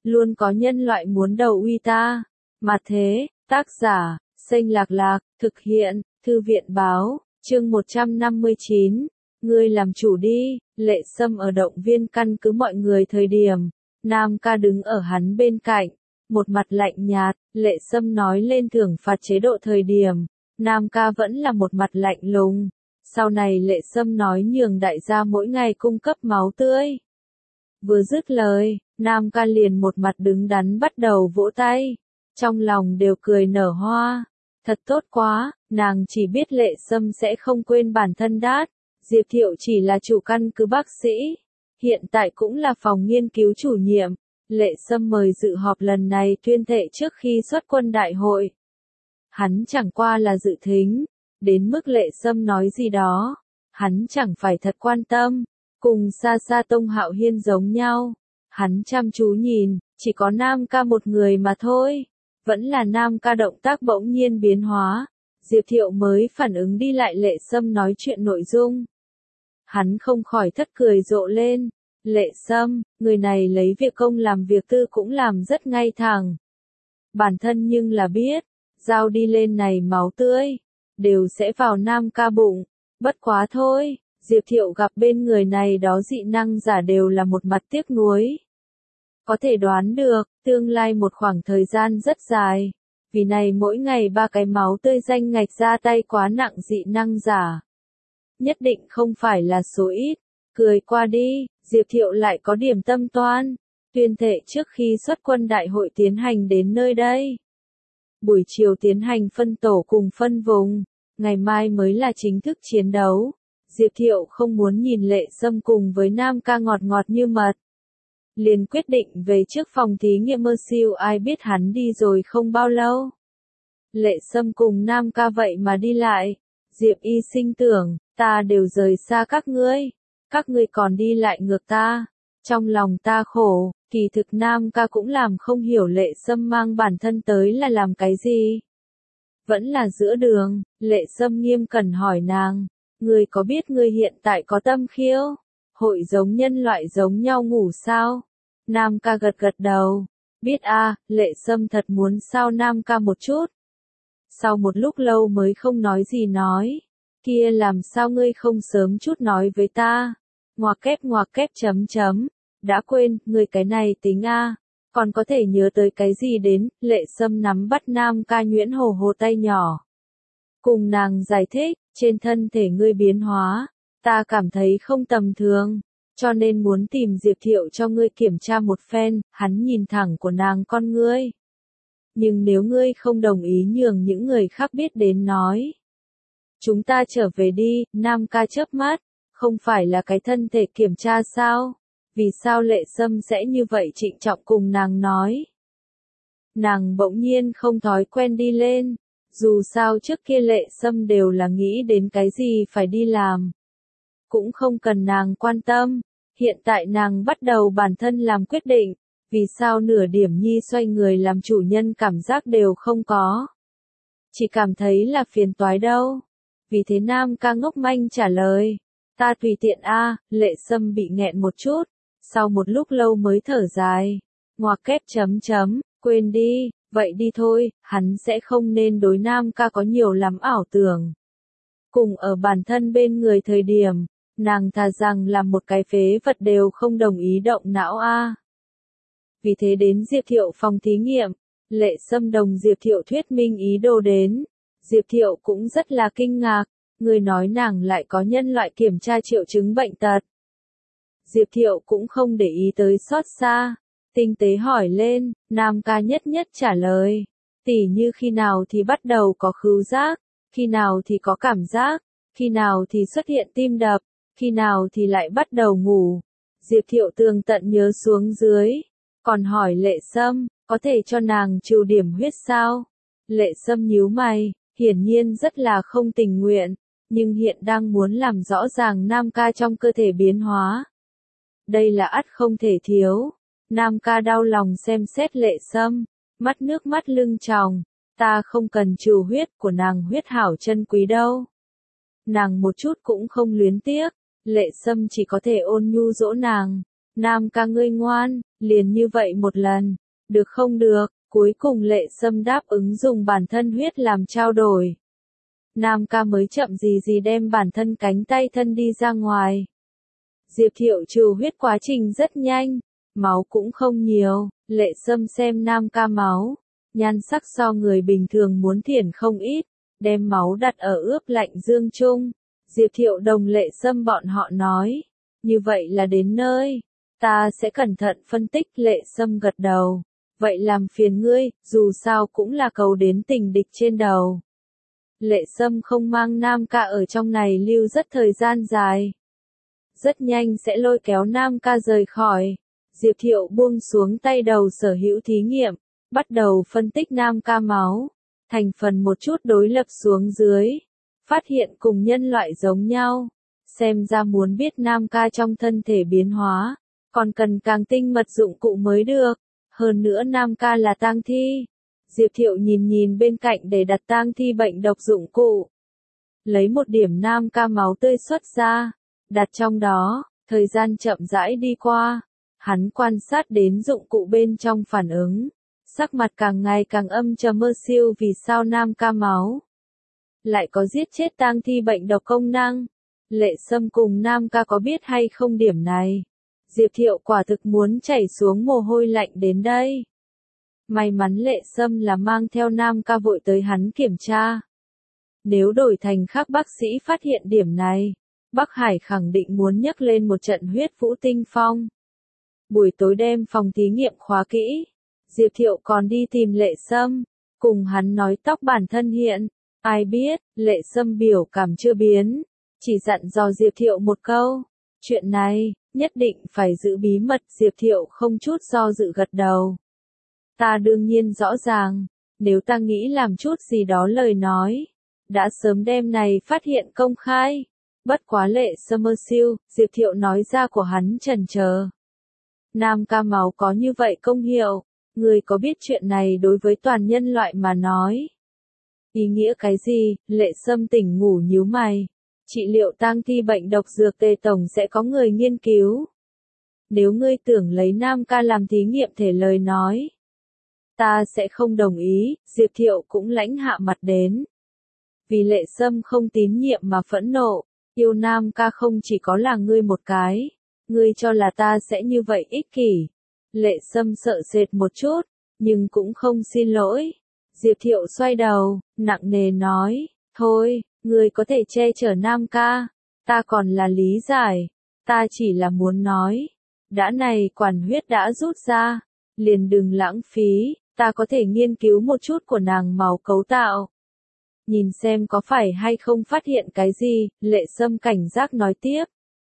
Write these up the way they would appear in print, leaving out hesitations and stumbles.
luôn có nhân loại muốn đầu uy ta. Mà thế, tác giả, Xanh Lạc Lạc, thực hiện, Thư viện Báo, chương 159, ngươi làm chủ đi. Lệ Sâm ở động viên căn cứ mọi người thời điểm, Nam ca đứng ở hắn bên cạnh, một mặt lạnh nhạt. Lệ Sâm nói lên thưởng phạt chế độ thời điểm, Nam ca vẫn là một mặt lạnh lùng. Sau này Lệ Sâm nói nhường đại gia mỗi ngày cung cấp máu tươi. Vừa dứt lời, Nam ca liền một mặt đứng đắn bắt đầu vỗ tay, trong lòng đều cười nở hoa. Thật tốt quá, nàng chỉ biết Lệ Sâm sẽ không quên bản thân đát. Diệp Thiệu chỉ là chủ căn cứ bác sĩ, hiện tại cũng là phòng nghiên cứu chủ nhiệm. Lệ Sâm mời dự họp lần này tuyên thệ trước khi xuất quân đại hội. Hắn chẳng qua là dự thính, đến mức Lệ Sâm nói gì đó, hắn chẳng phải thật quan tâm. Cùng Sa Sa Tông Hạo Hiên giống nhau, hắn chăm chú nhìn, chỉ có Nam ca một người mà thôi. Vẫn là Nam ca động tác bỗng nhiên biến hóa, Diệp Thiệu mới phản ứng đi lại Lệ Sâm nói chuyện nội dung. Hắn không khỏi thất cười rộ lên. Lệ Sâm, người này lấy việc công làm việc tư cũng làm rất ngay thẳng. Bản thân nhưng là biết, giao đi lên này máu tươi, đều sẽ vào Nam ca bụng. Bất quá thôi, Diệp Thiệu gặp bên người này đó dị năng giả đều là một mặt tiếc nuối. Có thể đoán được, tương lai một khoảng thời gian rất dài, vì này mỗi ngày 3 cái máu tươi danh ngạch ra tay quá nặng dị năng giả. Nhất định không phải là số ít. Cười qua đi, Diệp Thiệu lại có điểm tâm toan, tuyên thệ trước khi xuất quân đại hội tiến hành đến nơi đây. Buổi chiều tiến hành phân tổ cùng phân vùng, ngày mai mới là chính thức chiến đấu. Diệp Thiệu không muốn nhìn Lệ Sâm cùng với Nam ca ngọt ngọt như mật. Liền quyết định về trước phòng thí nghiệm mơ siêu, ai biết hắn đi rồi không bao lâu. Lệ Sâm cùng Nam ca vậy mà đi lại. Diệp Y Sinh tưởng, ta đều rời xa các ngươi còn đi lại ngược ta. Trong lòng ta khổ, kỳ thực Nam ca cũng làm không hiểu Lệ Sâm mang bản thân tới là làm cái gì. Vẫn là giữa đường, Lệ Sâm nghiêm cẩn hỏi nàng, ngươi có biết ngươi hiện tại có tâm khiêu? Hội giống nhân loại giống nhau ngủ sao? Nam ca gật gật đầu. Biết a. Lệ Sâm thật muốn sao Nam ca một chút. Sau một lúc lâu mới không nói gì nói. Kia làm sao ngươi không sớm chút nói với ta? Ngoặc kép chấm chấm. Đã quên, ngươi cái này tính a. Còn có thể nhớ tới cái gì đến? Lệ Sâm nắm bắt Nam ca nhuyễn hồ hồ tay nhỏ. Cùng nàng giải thích, trên thân thể ngươi biến hóa, ta cảm thấy không tầm thường, cho nên muốn tìm Diệp Thiệu cho ngươi kiểm tra một phen. Hắn nhìn thẳng của nàng con ngươi. Nhưng nếu ngươi không đồng ý nhường những người khác biết đến nói. Chúng ta trở về đi. Nam ca chớp mắt, không phải là cái thân thể kiểm tra sao? Vì sao Lệ Sâm sẽ như vậy trịnh trọng cùng nàng nói? Nàng bỗng nhiên không thói quen đi lên. Dù sao trước kia Lệ Sâm đều là nghĩ đến cái gì phải đi làm. Cũng không cần nàng quan tâm. Hiện tại nàng bắt đầu bản thân làm quyết định. Vì sao nửa điểm nhi xoay người làm chủ nhân cảm giác đều không có. Chỉ cảm thấy là phiền toái đâu. Vì thế Nam ca ngốc manh trả lời. Ta tùy tiện a. Lệ Sâm bị nghẹn một chút. Sau một lúc lâu mới thở dài. Ngoặc kép chấm chấm. Quên đi. Vậy đi thôi, hắn sẽ không nên đối Nam ca có nhiều lắm ảo tưởng. Cùng ở bản thân bên người thời điểm, nàng thà rằng làm một cái phế vật đều không đồng ý động não a. Vì thế đến Diệp Thiệu phòng thí nghiệm, Lệ Sâm đồng Diệp Thiệu thuyết minh ý đồ đến. Diệp Thiệu cũng rất là kinh ngạc, người nói nàng lại có nhân loại kiểm tra triệu chứng bệnh tật. Diệp Thiệu cũng không để ý tới xót xa. Tinh tế hỏi lên, Nam ca nhất trả lời. Tỉ như khi nào thì bắt đầu có khứu giác, khi nào thì có cảm giác, khi nào thì xuất hiện tim đập, khi nào thì lại bắt đầu ngủ. Diệp Thiệu tường tận nhớ xuống dưới, còn hỏi Lệ Sâm, có thể cho nàng trừ điểm huyết sao? Lệ Sâm nhíu mày, hiển nhiên rất là không tình nguyện, nhưng hiện đang muốn làm rõ ràng Nam ca trong cơ thể biến hóa. Đây là ắt không thể thiếu. Nam ca đau lòng xem xét Lệ Sâm, mắt nước mắt lưng tròng, ta không cần trừ huyết, của nàng huyết hảo chân quý đâu. Nàng một chút cũng không luyến tiếc, Lệ Sâm chỉ có thể ôn nhu dỗ nàng, Nam ca ngươi ngoan, liền như vậy một lần. Được không được, cuối cùng Lệ Sâm đáp ứng dùng bản thân huyết làm trao đổi. Nam ca mới chậm gì gì đem bản thân cánh tay thân đi ra ngoài. Diệp Thiệu trừ huyết quá trình rất nhanh, máu cũng không nhiều, Lệ Sâm xem Nam ca máu, nhan sắc so người bình thường muốn thiển không ít, đem máu đặt ở ướp lạnh dương chung. Diệp Thiệu đồng Lệ Sâm bọn họ nói, như vậy là đến nơi, ta sẽ cẩn thận phân tích. Lệ Sâm gật đầu, vậy làm phiền ngươi, dù sao cũng là cầu đến tình địch trên đầu. Lệ Sâm không mang Nam ca ở trong này lưu rất thời gian dài. Rất nhanh sẽ lôi kéo Nam ca rời khỏi. Diệp Thiệu buông xuống tay đầu sở hữu thí nghiệm, bắt đầu phân tích Nam ca máu, thành phần một chút đối lập xuống dưới, phát hiện cùng nhân loại giống nhau. Xem ra muốn biết Nam ca trong thân thể biến hóa, còn cần càng tinh mật dụng cụ mới được. Hơn nữa Nam ca là tang thi. Diệp Thiệu nhìn nhìn bên cạnh để đặt tang thi bệnh độc dụng cụ. Lấy một điểm Nam ca máu tươi xuất ra, đặt trong đó, thời gian chậm rãi đi qua. Hắn quan sát đến dụng cụ bên trong phản ứng. Sắc mặt càng ngày càng âm trầm. Mơ siêu vì sao Nam ca máu lại có giết chết tang thi bệnh độc công năng. Lệ Sâm cùng Nam ca có biết hay không điểm này? Diệp Thiệu quả thực muốn chảy xuống mồ hôi lạnh đến đây. May mắn Lệ Sâm là mang theo Nam ca vội tới hắn kiểm tra. Nếu đổi thành khác bác sĩ phát hiện điểm này, Bắc Hải khẳng định muốn nhấc lên một trận huyết vũ tinh phong. Buổi tối đem phòng thí nghiệm khóa kỹ, Diệp Thiệu còn đi tìm Lệ Sâm, cùng hắn nói tóc bản thân hiện. Ai biết, Lệ Sâm biểu cảm chưa biến, chỉ dặn dò Diệp Thiệu một câu, chuyện này, nhất định phải giữ bí mật. Diệp Thiệu không chút do dự gật đầu. Ta đương nhiên rõ ràng, nếu ta nghĩ làm chút gì đó lời nói, đã sớm đem này phát hiện công khai. Bất quá Lệ Sâm mơ siêu, Diệp Thiệu nói ra của hắn chần chờ. Nam ca máu có như vậy công hiệu, người có biết chuyện này đối với toàn nhân loại mà nói? Ý nghĩa cái gì? Lệ Sâm tỉnh ngủ nhíu mày. Trị liệu tang thi bệnh độc dược tê tổng sẽ có người nghiên cứu. Nếu ngươi tưởng lấy Nam ca làm thí nghiệm thể lời nói, ta sẽ không đồng ý. Diệp Thiệu cũng lãnh hạ mặt đến. Vì Lệ Sâm không tín nhiệm mà phẫn nộ, yêu Nam ca không chỉ có là ngươi một cái. Ngươi cho là ta sẽ như vậy ích kỷ. Lệ Sâm sợ sệt một chút, nhưng cũng không xin lỗi. Diệp Thiệu xoay đầu, nặng nề nói, thôi, ngươi có thể che chở Nam ca, ta còn là lý giải, ta chỉ là muốn nói, đã này quản huyết đã rút ra, liền đừng lãng phí, ta có thể nghiên cứu một chút của nàng máu cấu tạo. Nhìn xem có phải hay không phát hiện cái gì. Lệ Sâm cảnh giác nói tiếp.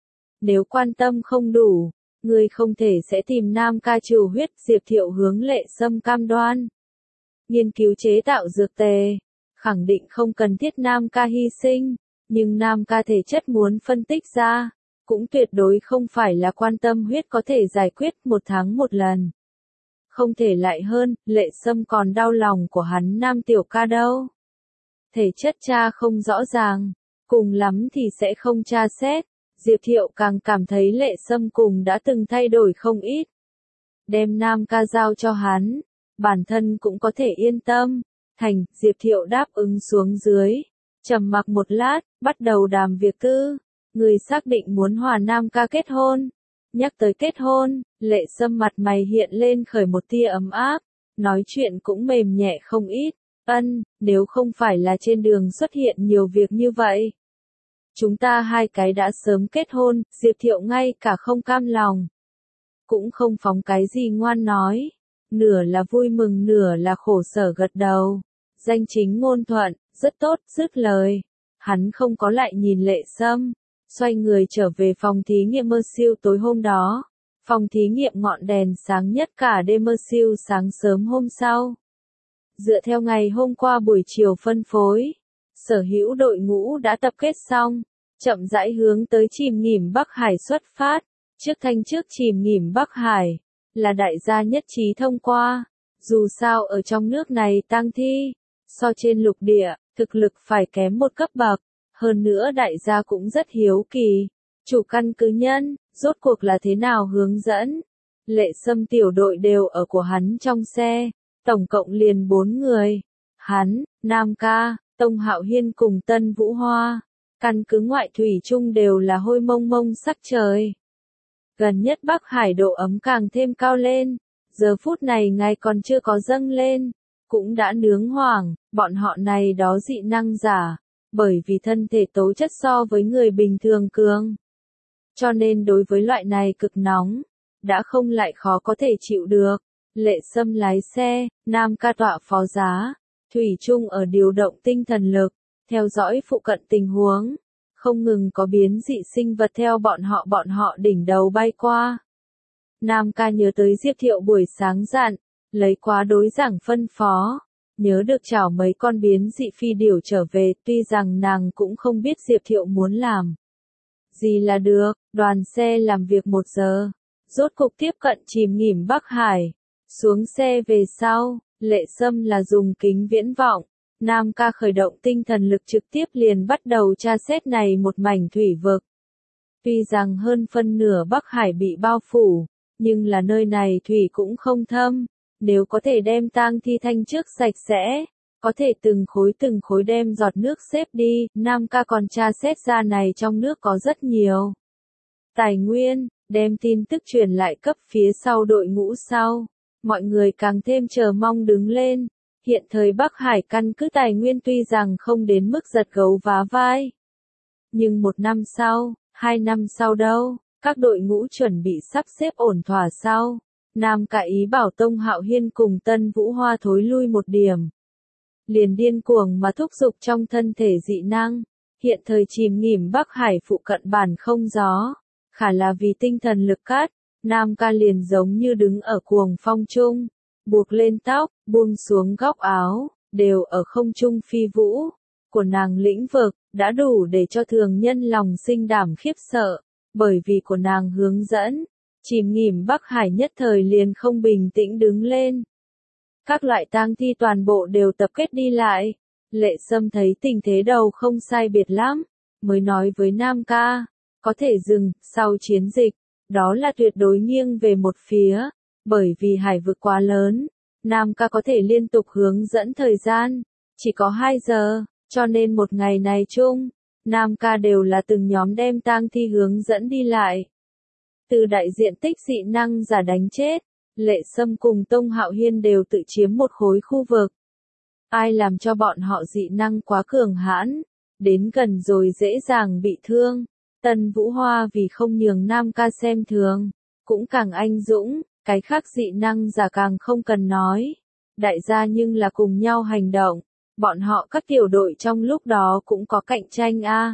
Nếu quan tâm không đủ, ngươi không thể sẽ tìm Nam ca trừ huyết. Diệp Thiệu hướng Lệ Sâm cam đoan. Nghiên cứu chế tạo dược tề, khẳng định không cần thiết Nam ca hy sinh, nhưng Nam ca thể chất muốn phân tích ra, cũng tuyệt đối không phải là quan tâm huyết có thể giải quyết 1 tháng 1 lần. Không thể lại hơn. Lệ Sâm còn đau lòng của hắn Nam tiểu ca đâu. Thể chất tra không rõ ràng, cùng lắm thì sẽ không tra xét. Diệp Thiệu càng cảm thấy Lệ Sâm cùng đã từng thay đổi không ít. Đem Nam ca giao cho hắn, bản thân cũng có thể yên tâm. Thành. Diệp Thiệu đáp ứng xuống dưới. Trầm mặc một lát, bắt đầu đàm việc tư. Người xác định muốn hòa Nam ca kết hôn. Nhắc tới kết hôn, Lệ Sâm mặt mày hiện lên khởi một tia ấm áp. Nói chuyện cũng mềm nhẹ không ít. Nếu không phải là trên đường xuất hiện nhiều việc như vậy, chúng ta hai cái đã sớm kết hôn. Diệp Thiệu ngay cả không cam lòng, cũng không phóng cái gì ngoan nói, nửa là vui mừng nửa là khổ sở gật đầu. Danh chính ngôn thuận, rất tốt. Dứt lời, hắn không có lại nhìn Lệ Sâm, xoay người trở về phòng thí nghiệm. Mơ siêu tối hôm đó, phòng thí nghiệm ngọn đèn sáng nhất cả đêm. Mơ siêu sáng sớm hôm sau, dựa theo ngày hôm qua buổi chiều phân phối, sở hữu đội ngũ đã tập kết xong, chậm rãi hướng tới chìm nghỉm Bắc Hải xuất phát. Trước chìm nghỉm Bắc Hải, là đại gia nhất trí thông qua. Dù sao ở trong nước này tang thi, so trên lục địa, thực lực phải kém một cấp bậc. Hơn nữa đại gia cũng rất hiếu kỳ. Chủ căn cứ nhân, rốt cuộc là thế nào hướng dẫn. Lệ Sâm tiểu đội đều ở của hắn trong xe, tổng cộng liền 4 người. Hắn, Nam Ca, Tông Hạo Hiên cùng Tân Vũ Hoa. Căn cứ ngoại thủy chung đều là hôi mông mông sắc trời. Gần nhất Bắc Hải độ ấm càng thêm cao lên, giờ phút này ngày còn chưa có dâng lên, cũng đã nướng hoảng, bọn họ này đó dị năng giả, bởi vì thân thể tố chất so với người bình thường cường. Cho nên đối với loại này cực nóng, đã không lại khó có thể chịu được. Lệ Sâm lái xe, Nam Ca tọa phó giá, thủy chung ở điều động tinh thần lực, theo dõi phụ cận tình huống. Không ngừng có biến dị sinh vật theo bọn họ đỉnh đầu bay qua. Nam Ca nhớ tới Diệp Thiệu buổi sáng dặn, lấy quá đối giảng phân phó, nhớ được chảo mấy con biến dị phi điểu trở về, tuy rằng nàng cũng không biết Diệp Thiệu muốn làm gì là được. Đoàn xe làm việc 1 giờ, rốt cục tiếp cận chìm nghỉm Bắc Hải. Xuống xe về sau, Lệ Sâm là dùng kính viễn vọng. Nam Ca khởi động tinh thần lực trực tiếp liền bắt đầu tra xét này một mảnh thủy vực. Tuy rằng hơn phân nửa Bắc Hải bị bao phủ, nhưng là nơi này thủy cũng không thâm. Nếu có thể đem tang thi thanh trước sạch sẽ, có thể từng khối đem giọt nước xếp đi. Nam Ca còn tra xét ra này trong nước có rất nhiều tài nguyên, đem tin tức truyền lại cấp phía sau đội ngũ sau. Mọi người càng thêm chờ mong đứng lên. Hiện thời Bắc Hải căn cứ tài nguyên tuy rằng không đến mức giật gấu vá vai. Nhưng 1 năm sau, 2 năm sau đâu, các đội ngũ chuẩn bị sắp xếp ổn thỏa sau. Nam Ca ý bảo Tông Hạo Hiên cùng Tân Vũ Hoa thối lui một điểm. Liền điên cuồng mà thúc giục trong thân thể dị năng. Hiện thời chìm nghỉm Bắc Hải phụ cận bản không gió. Khả là vì tinh thần lực cát, Nam Ca liền giống như đứng ở cuồng phong trung. Buộc lên tóc, buông xuống góc áo, đều ở không trung phi vũ. Của nàng lĩnh vực, đã đủ để cho thường nhân lòng sinh đảm khiếp sợ. Bởi vì của nàng hướng dẫn, chìm nghỉm Bắc Hải nhất thời liền không bình tĩnh đứng lên. Các loại tang thi toàn bộ đều tập kết đi lại. Lệ Sâm thấy tình thế đầu không sai biệt lắm, mới nói với Nam Ca, có thể dừng, sau chiến dịch, đó là tuyệt đối nghiêng về một phía. Bởi vì hải vực quá lớn, Nam Ca có thể liên tục hướng dẫn thời gian, chỉ có 2 giờ, cho nên một ngày này chung, Nam Ca đều là từng nhóm đem tang thi hướng dẫn đi lại. Từ đại diện tích dị năng giả đánh chết, Lệ Sâm cùng Tông Hạo Hiên đều tự chiếm một khối khu vực. Ai làm cho bọn họ dị năng quá cường hãn, đến gần rồi dễ dàng bị thương. Tân Vũ Hoa vì không nhường Nam Ca xem thường, cũng càng anh dũng. Cái khác dị năng giả càng không cần nói. Đại gia nhưng là cùng nhau hành động. Bọn họ các tiểu đội trong lúc đó cũng có cạnh tranh a.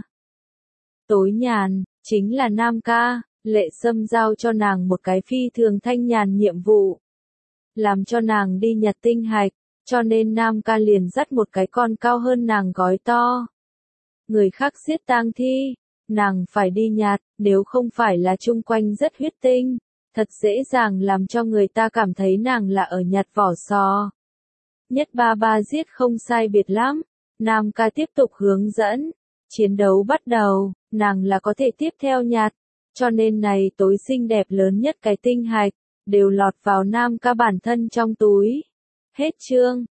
Tối nhàn, chính là Nam Ca. Lệ Sâm giao cho nàng một cái phi thường thanh nhàn nhiệm vụ. Làm cho nàng đi nhặt tinh hạch. Cho nên Nam Ca liền dắt một cái con cao hơn nàng gói to. Người khác giết tang thi, nàng phải đi nhặt. Nếu không phải là chung quanh rất huyết tinh, thật dễ dàng làm cho người ta cảm thấy nàng là ở nhặt vỏ sò. Nhất ba giết không sai biệt lắm. Nam Ca tiếp tục hướng dẫn. Chiến đấu bắt đầu, nàng là có thể tiếp theo nhặt. Cho nên này tối xinh đẹp lớn nhất cái tinh hạch, đều lọt vào Nam Ca bản thân trong túi. Hết chương.